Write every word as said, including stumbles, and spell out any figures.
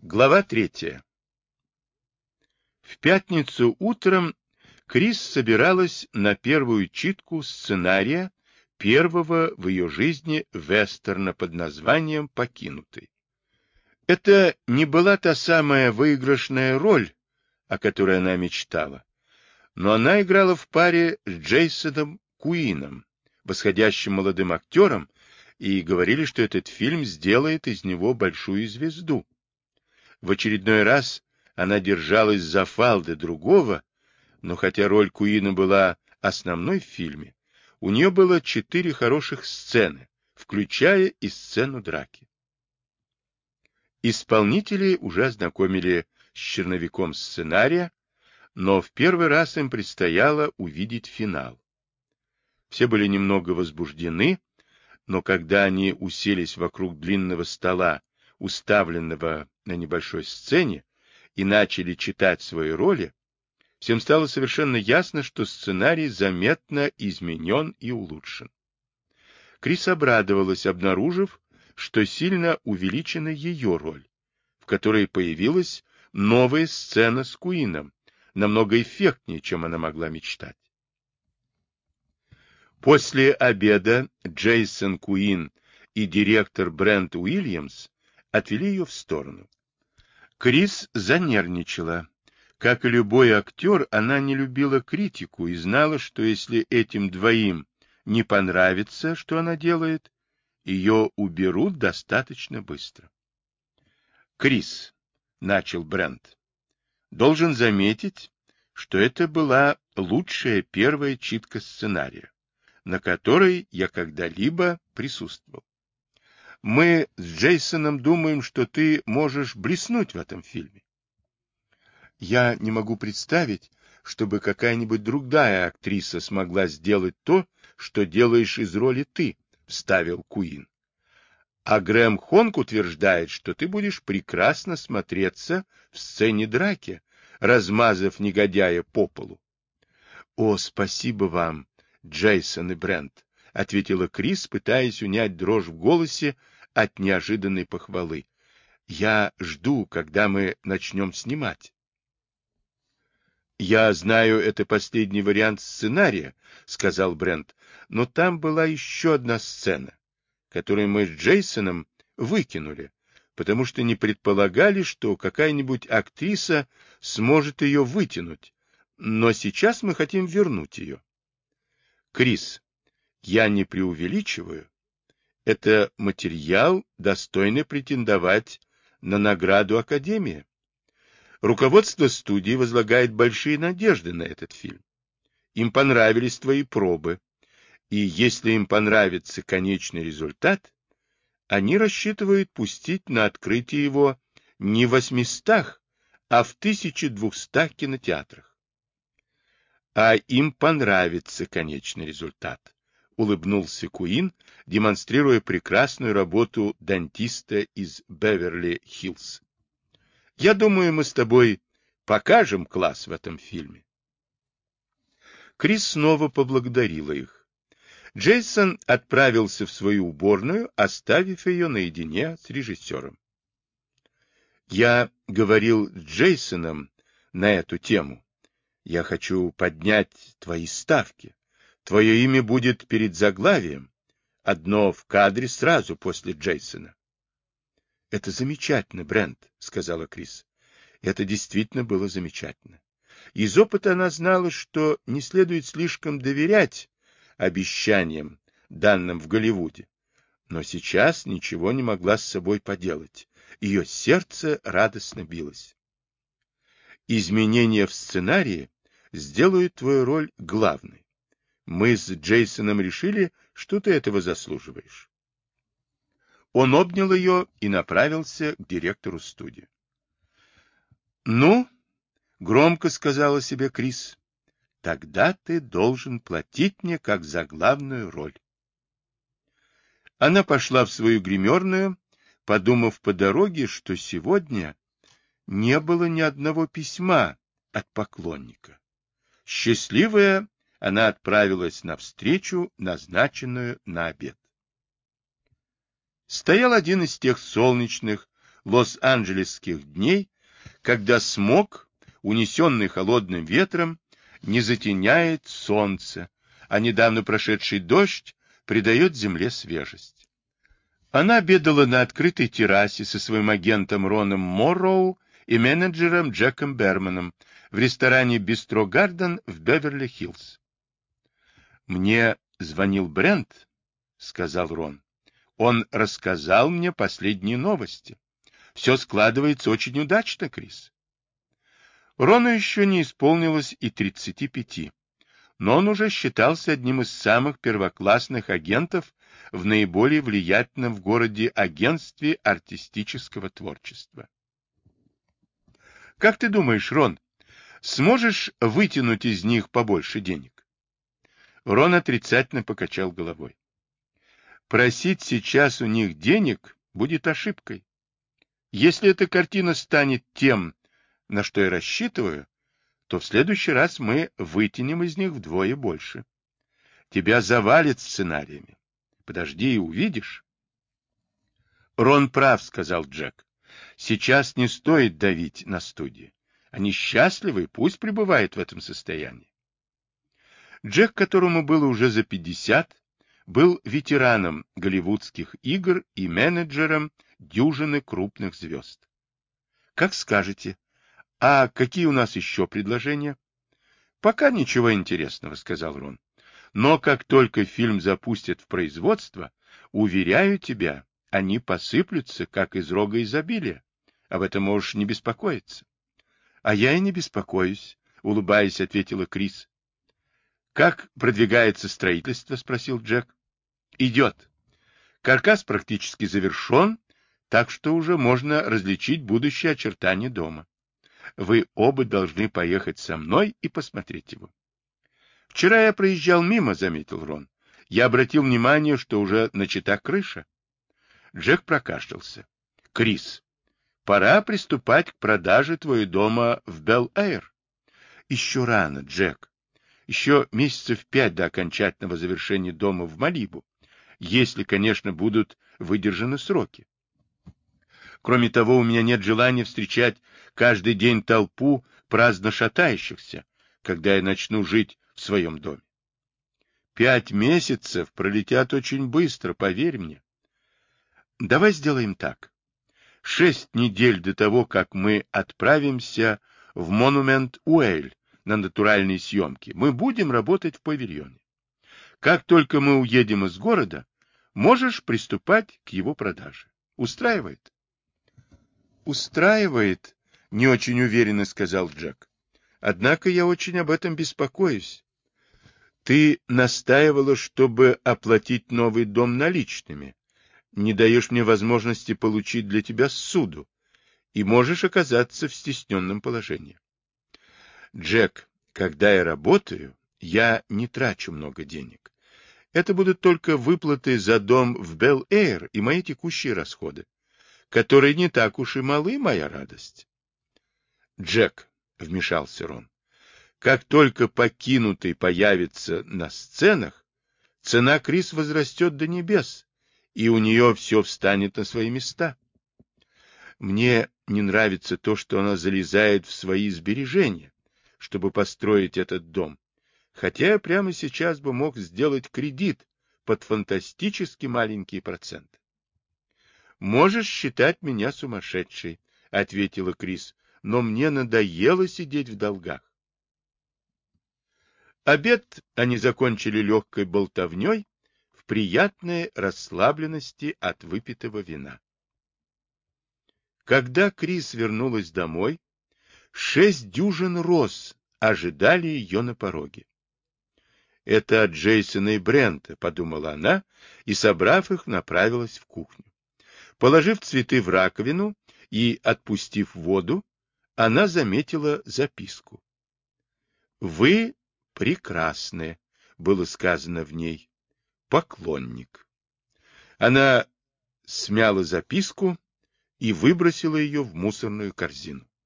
Глава третья. В пятницу утром Крис собиралась на первую читку сценария первого в ее жизни вестерна под названием «Покинутый». Это не была та самая выигрышная роль, о которой она мечтала, но она играла в паре с Джейсоном Куином, восходящим молодым актером, и говорили, что этот фильм сделает из него большую звезду. В очередной раз она держалась за фалды другого, но хотя роль Куина была основной в фильме, у нее было четыре хороших сцены, включая и сцену драки. Исполнители уже ознакомили с черновиком сценария, но в первый раз им предстояло увидеть финал. Все были немного возбуждены, но когда они уселись вокруг длинного стола, уставленного на небольшой сцене, и начали читать свои роли, всем стало совершенно ясно, что сценарий заметно изменен и улучшен. Крис обрадовалась, обнаружив, что сильно увеличена ее роль, в которой появилась новая сцена с Куином, намного эффектнее, чем она могла мечтать. После обеда Джейсон Куин и директор Брент Уильямс отвели ее в сторону. Крис занервничала. Как и любой актер, она не любила критику и знала, что если этим двоим не понравится, что она делает, ее уберут достаточно быстро. «Крис», — начал Брент, — «должен заметить, что это была лучшая первая читка сценария, на которой я когда-либо присутствовал. Мы с Джейсоном думаем, что ты можешь блеснуть в этом фильме. Я не могу представить, чтобы какая-нибудь другая актриса смогла сделать то, что делаешь из роли ты, — вставил Куин. А Грэм Хонг утверждает, что ты будешь прекрасно смотреться в сцене драки, размазав негодяя по полу. — О, спасибо вам, Джейсон и Брент, — ответила Крис, пытаясь унять дрожь в голосе от неожиданной похвалы. — Я жду, когда мы начнем снимать. — Я знаю, это последний вариант сценария, — сказал Брент, — но там была еще одна сцена, которую мы с Джейсоном выкинули, потому что не предполагали, что какая-нибудь актриса сможет ее вытянуть, но сейчас мы хотим вернуть ее. Крис, я не преувеличиваю. Это материал, достойный претендовать на награду Академии. Руководство студии возлагает большие надежды на этот фильм. Им понравились твои пробы, и если им понравится конечный результат, они рассчитывают пустить на открытие его не в восьмистах, а в тысяче двухстах кинотеатрах. А им понравится конечный результат, улыбнулся Куин, демонстрируя прекрасную работу дантиста из Беверли-Хиллз. Я думаю, мы с тобой покажем класс в этом фильме. Крис снова поблагодарила их. Джейсон отправился в свою уборную, оставив ее наедине с режиссером. Я говорил с Джейсоном на эту тему. Я хочу поднять твои ставки. Твое имя будет перед заглавием. Одно в кадре сразу после Джейсона. — Это замечательно, Брент, — сказала Крис. Это действительно было замечательно. Из опыта она знала, что не следует слишком доверять обещаниям, данным в Голливуде. Но сейчас ничего не могла с собой поделать. Ее сердце радостно билось. Изменения в сценарии сделают твою роль главной. Мы с Джейсоном решили, что ты этого заслуживаешь. Он обнял ее и направился к директору студии. «Ну, — громко сказала себе Крис, — тогда ты должен платить мне как за главную роль». Она пошла в свою гримерную, подумав по дороге, что сегодня не было ни одного письма от поклонника. Счастливая, она отправилась на встречу, назначенную на обед. Стоял один из тех солнечных, лос-анджелесских дней, когда смог, унесенный холодным ветром, не затеняет солнце, а недавно прошедший дождь придает земле свежесть. Она обедала на открытой террасе со своим агентом Роном Морроу и менеджером Джеком Берманом в ресторане «Бистро Гарден» в Беверли-Хиллз. «Мне звонил Брент», — сказал Рон. «Он рассказал мне последние новости. Все складывается очень удачно, Крис». Рону еще не исполнилось и тридцати пяти, но он уже считался одним из самых первоклассных агентов в наиболее влиятельном в городе агентстве артистического творчества. «Как ты думаешь, Рон, сможешь вытянуть из них побольше денег?» Рон отрицательно покачал головой. «Просить сейчас у них денег будет ошибкой. Если эта картина станет тем, на что я рассчитываю, то в следующий раз мы вытянем из них вдвое больше. Тебя завалит сценариями. Подожди и увидишь». «Рон прав», — сказал Джек. «Сейчас не стоит давить на студии. Они счастливы, пусть пребывают в этом состоянии». Джек, которому было уже за пятьдесят, был ветераном голливудских игр и менеджером дюжины крупных звезд. «Как скажете. А какие у нас еще предложения?» «Пока ничего интересного», — сказал Рон. «Но как только фильм запустят в производство, уверяю тебя, они посыплются, как из рога изобилия. Об этом можешь не беспокоиться». «А я и не беспокоюсь», — улыбаясь, ответила Крис. «Как продвигается строительство?» — спросил Джек. «Идет. Каркас практически завершен, так что уже можно различить будущее очертания дома. Вы оба должны поехать со мной и посмотреть его». «Вчера я проезжал мимо», — заметил Рон. «Я обратил внимание, что уже начата крыша». Джек прокашлялся. «Крис, пора приступать к продаже твоего дома в Белл-Эйр». «Еще рано, Джек. Еще месяцев пять до окончательного завершения дома в Малибу, если, конечно, будут выдержаны сроки. Кроме того, у меня нет желания встречать каждый день толпу праздно шатающихся, когда я начну жить в своем доме. Пять месяцев пролетят очень быстро, поверь мне. Давай сделаем так. Шесть недель до того, как мы отправимся в Монумент-Уэйль на натуральные съемки, мы будем работать в павильоне. Как только мы уедем из города, можешь приступать к его продаже. Устраивает? Устраивает, не очень уверенно сказал Джек. Однако я очень об этом беспокоюсь. Ты настаивала, чтобы оплатить новый дом наличными. Не даешь мне возможности получить для тебя ссуду, и можешь оказаться в стесненном положении. Джек, когда я работаю, я не трачу много денег. Это будут только выплаты за дом в Белл-Эйр и мои текущие расходы, которые не так уж и малы, моя радость. Джек, — вмешался Рон, — как только покинутый появится на сценах, цена Крис возрастет до небес, и у нее все встанет на свои места. Мне не нравится то, что она залезает в свои сбережения, чтобы построить этот дом, хотя я прямо сейчас бы мог сделать кредит под фантастически маленькие проценты. «Можешь считать меня сумасшедшей», — ответила Крис, — «но мне надоело сидеть в долгах». Обед они закончили легкой болтовней в приятной расслабленности от выпитого вина. Когда Крис вернулась домой, шесть дюжин роз ожидали ее на пороге. «Это от Джейсона и Брента», — подумала она, и, собрав их, направилась в кухню. Положив цветы в раковину и отпустив воду, она заметила записку. «Вы прекрасны», — было сказано в ней. «Поклонник». Она смяла записку и выбросила ее в мусорную корзину.